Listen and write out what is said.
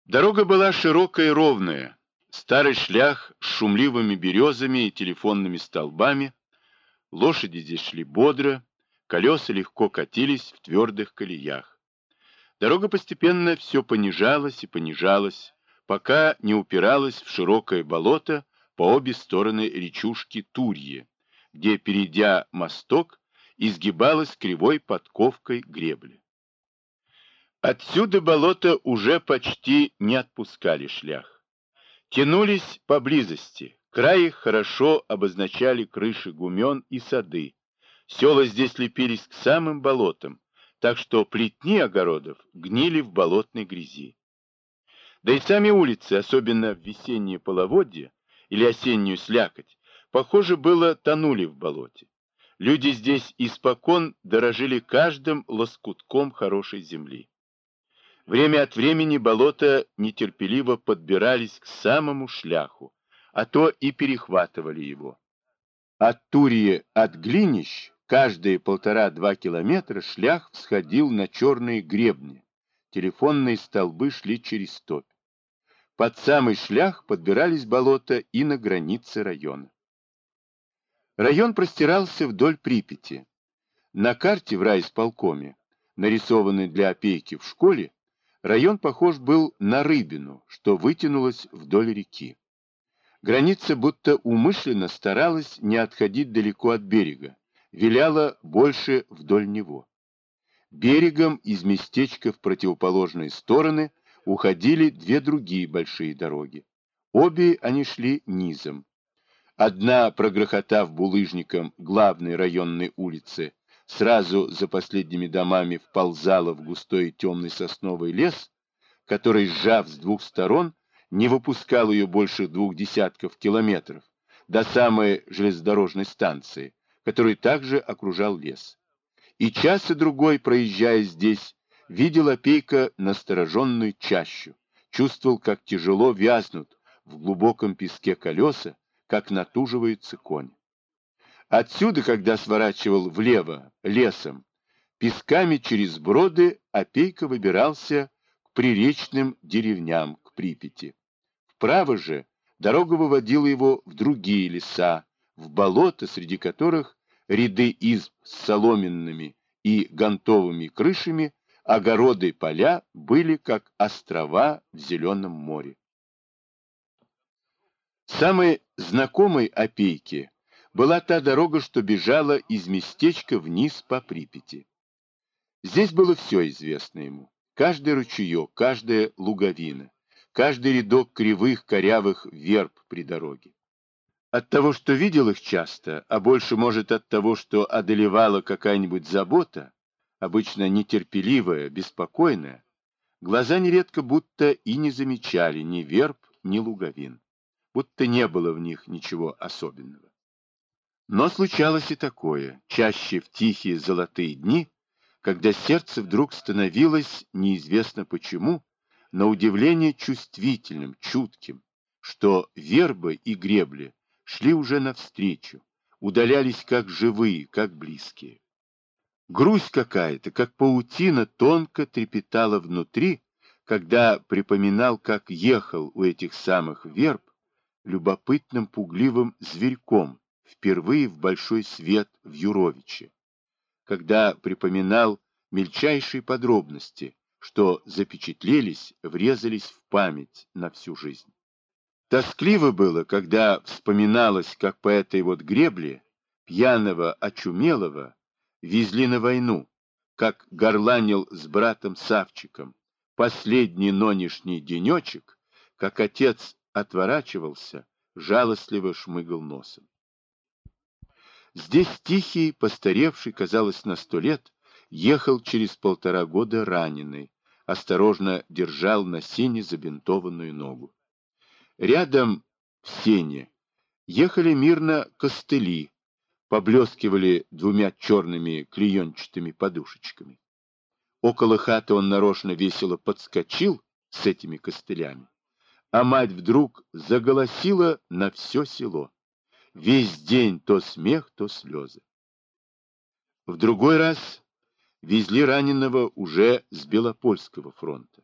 Дорога была широкая и ровная. Старый шлях с шумливыми березами и телефонными столбами. Лошади здесь шли бодро, колеса легко катились в твердых колеях. Дорога постепенно все понижалась и понижалась, пока не упиралась в широкое болото по обе стороны речушки Турье, где, перейдя мосток, изгибалась кривой подковкой гребли. Отсюда болото уже почти не отпускали шлях. Тянулись поблизости, край их хорошо обозначали крыши гумен и сады. Села здесь лепились к самым болотам, так что плетни огородов гнили в болотной грязи. Да и сами улицы, особенно в весеннее половодье или осеннюю слякоть, похоже было, тонули в болоте. Люди здесь испокон дорожили каждым лоскутком хорошей земли. Время от времени болота нетерпеливо подбирались к самому шляху, а то и перехватывали его. От Турии от Глинищ каждые 1,5-2 километра шлях всходил на черные гребни. Телефонные столбы шли через топь. Под самый шлях подбирались болота и на границе района. Район простирался вдоль Припяти. На карте в райисполкоме, нарисованной для опеки в школе, район похож был на рыбину, что вытянулась вдоль реки. Граница будто умышленно старалась не отходить далеко от берега, виляла больше вдоль него. Берегом из местечка в противоположные стороны уходили две другие большие дороги. Обе они шли низом. Одна, прогрохотав булыжником главной районной улицы, сразу за последними домами вползала в густой темный сосновый лес, который, сжав с двух сторон, не выпускал ее больше 2 километров до самой железнодорожной станции, который также окружал лес. И час и другой, проезжая здесь, видел опейка настороженную чащу, чувствовал, как тяжело вязнут в глубоком песке колеса, как натуживается конь. Отсюда, когда сворачивал влево, лесом, песками через броды опейка выбирался к приречным деревням, к Припяти. Вправо же дорога выводила его в другие леса, в болота, среди которых ряды изб с соломенными и гонтовыми крышами, огороды и поля были как острова в зеленом море. Самой знакомой опейке была та дорога, что бежала из местечка вниз по Припяти. Здесь было все известно ему. Каждый ручеек, каждая луговина, каждый рядок кривых корявых верб при дороге. От того, что видел их часто, а больше, может, от того, что одолевала какая-нибудь забота, обычно нетерпеливая, беспокойная, глаза нередко будто и не замечали ни верб, ни луговин, будто не было в них ничего особенного. Но случалось и такое, чаще в тихие золотые дни, когда сердце вдруг становилось, неизвестно почему, на удивление чувствительным, чутким, что вербы и гребли шли уже навстречу, удалялись как живые, как близкие. Грусть какая-то, как паутина, тонко трепетала внутри, когда припоминал, как ехал у этих самых верб любопытным пугливым зверьком впервые в большой свет в Юровиче, когда припоминал мельчайшие подробности, что запечатлелись, врезались в память на всю жизнь. Тоскливо было, когда вспоминалось, как по этой вот гребле пьяного, очумелого везли на войну, как горланил с братом Савчиком последний нонешний денечек, как отец отворачивался, жалостливо шмыгал носом. Здесь тихий, постаревший, казалось, на 100 лет, ехал через 1,5 года раненый, осторожно держал на сене забинтованную ногу. Рядом в сене ехали мирно костыли, поблескивали 2 черными клеенчатыми подушечками. Около хаты он нарочно весело подскочил с этими костылями, а мать вдруг заголосила на все село. Весь день то смех, то слезы. В другой раз везли раненого уже с Белопольского фронта.